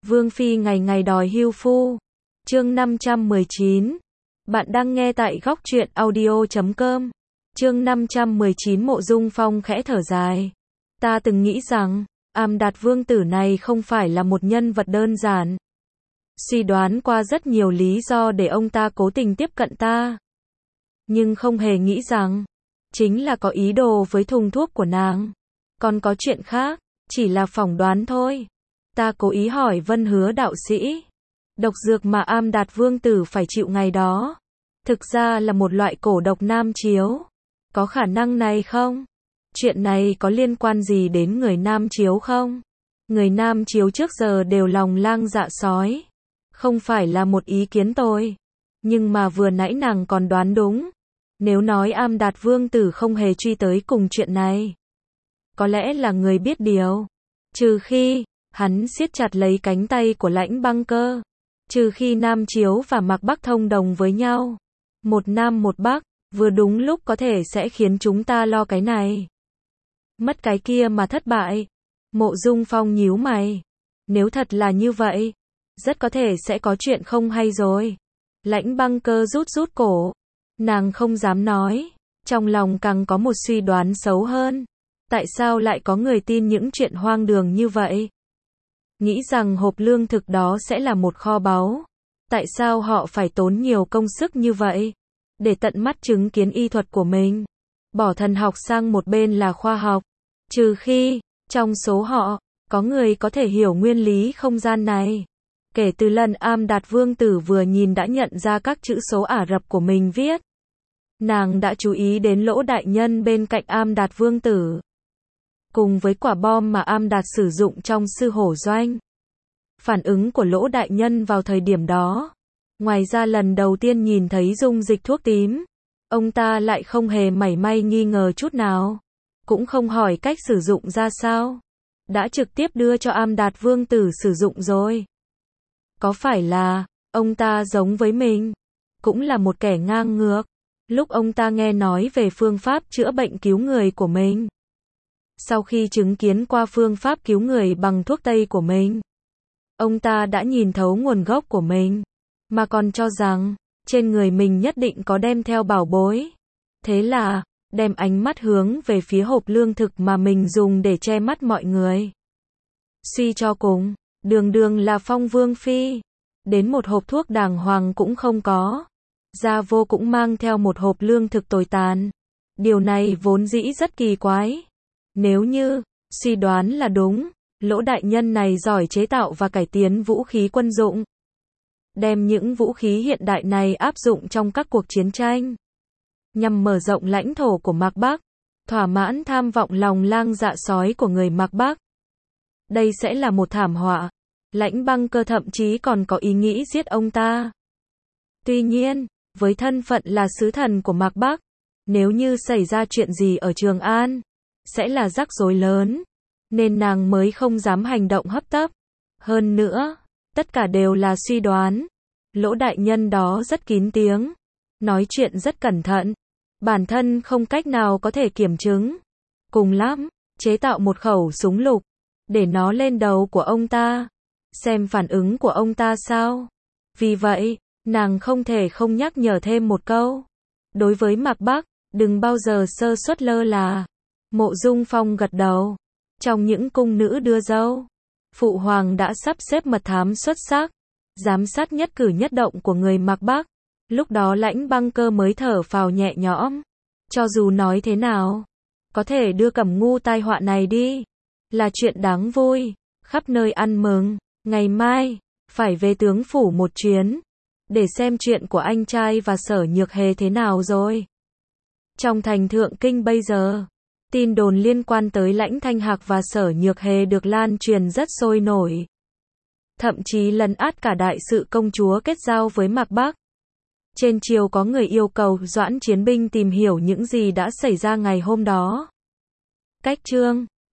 Vương Phi ngày ngày đòi hưu phu. Chương 519. Bạn đang nghe tại góc truyện audio.com. Chương 519. Mộ Dung Phong khẽ thở dài. Ta từng nghĩ rằng, Am Đạt Vương tử này không phải là một nhân vật đơn giản. Suy đoán qua rất nhiều lý do để ông ta cố tình tiếp cận ta. Nhưng không hề nghĩ rằng, chính là có ý đồ với thùng thuốc của nàng. Còn có chuyện khác, chỉ là phỏng đoán thôi. Ta cố ý hỏi Vân Hứa đạo sĩ. Độc dược mà Am Đạt Vương tử phải chịu ngày đó, thực ra là một loại cổ độc nam chiếu. Có khả năng này không? Chuyện này có liên quan gì đến người nam chiếu không? Người nam chiếu trước giờ đều lòng lang dạ sói. Không phải là một ý kiến tôi. Nhưng mà vừa nãy nàng còn đoán đúng. Nếu nói Am Đạt Vương tử không hề truy tới cùng chuyện này, có lẽ là người biết điều. Trừ khi, hắn siết chặt lấy cánh tay của Lãnh Băng Cơ. Trừ khi Nam Chiếu và Mạc Bắc thông đồng với nhau. Một Nam một Bắc, vừa đúng lúc có thể sẽ khiến chúng ta lo cái này. Mất cái kia mà thất bại. Mộ Dung Phong nhíu mày. Nếu thật là như vậy, rất có thể sẽ có chuyện không hay rồi. Lãnh Băng Cơ rút rút cổ. Nàng không dám nói. Trong lòng càng có một suy đoán xấu hơn. Tại sao lại có người tin những chuyện hoang đường như vậy? Nghĩ rằng hộp lương thực đó sẽ là một kho báu. Tại sao họ phải tốn nhiều công sức như vậy? Để tận mắt chứng kiến y thuật của mình. Bỏ thần học sang một bên là khoa học. Trừ khi, trong số họ, có người có thể hiểu nguyên lý không gian này. Kể từ lần Am Đạt Vương tử vừa nhìn đã nhận ra các chữ số Ả Rập của mình viết. Nàng đã chú ý đến Lỗ đại nhân bên cạnh Am Đạt Vương tử. Cùng với quả bom mà Am Đạt sử dụng trong sư hổ doanh. Phản ứng của Lỗ đại nhân vào thời điểm đó. Ngoài ra lần đầu tiên nhìn thấy dung dịch thuốc tím, ông ta lại không hề mảy may nghi ngờ chút nào. Cũng không hỏi cách sử dụng ra sao. Đã trực tiếp đưa cho Am Đạt Vương tử sử dụng rồi. Có phải là, ông ta giống với mình, cũng là một kẻ ngang ngược. Lúc ông ta nghe nói về phương pháp chữa bệnh cứu người của mình. Sau khi chứng kiến qua phương pháp cứu người bằng thuốc tây của mình, ông ta đã nhìn thấu nguồn gốc của mình, mà còn cho rằng, trên người mình nhất định có đem theo bảo bối. Thế là, đem ánh mắt hướng về phía hộp lương thực mà mình dùng để che mắt mọi người. Suy cho cùng, đường đường là Phong Vương Phi, đến một hộp thuốc đàng hoàng cũng không có. Gia Vô cũng mang theo một hộp lương thực tồi tàn. Điều này vốn dĩ rất kỳ quái. Nếu như, suy đoán là đúng, Lỗ đại nhân này giỏi chế tạo và cải tiến vũ khí quân dụng. Đem những vũ khí hiện đại này áp dụng trong các cuộc chiến tranh. Nhằm mở rộng lãnh thổ của Mạc Bắc, thỏa mãn tham vọng lòng lang dạ sói của người Mạc Bắc. Đây sẽ là một thảm họa. Lãnh Băng Cơ thậm chí còn có ý nghĩ giết ông ta. Tuy nhiên, với thân phận là sứ thần của Mạc Bắc, nếu như xảy ra chuyện gì ở Trường An, sẽ là rắc rối lớn, nên nàng mới không dám hành động hấp tấp. Hơn nữa, tất cả đều là suy đoán. Lỗ đại nhân đó rất kín tiếng, nói chuyện rất cẩn thận, bản thân không cách nào có thể kiểm chứng. Cùng lắm, chế tạo một khẩu súng lục, để nó lên đầu của ông ta, xem phản ứng của ông ta sao. Vì vậy, nàng không thể không nhắc nhở thêm một câu. Đối với Mạc Bắc, đừng bao giờ sơ suất lơ là. Mộ Dung Phong gật đầu. Trong những cung nữ đưa dâu, Phụ Hoàng đã sắp xếp mật thám xuất sắc, giám sát nhất cử nhất động của người Mạc Bắc. Lúc đó Lãnh Băng Cơ mới thở phào nhẹ nhõm. Cho dù nói thế nào, có thể đưa Cẩm Ngu tai họa này đi, là chuyện đáng vui, khắp nơi ăn mừng. Ngày mai, phải về tướng phủ một chuyến, để xem chuyện của anh trai và Sở Nhược Hề thế nào rồi. Trong thành Thượng Kinh bây giờ, tin đồn liên quan tới Lãnh Thanh Hạc và Sở Nhược Hề được lan truyền rất sôi nổi. Thậm chí lấn át cả đại sự công chúa kết giao với Mạc Bắc. Trên triều có người yêu cầu Doãn Chiến Binh tìm hiểu những gì đã xảy ra ngày hôm đó. Cách chương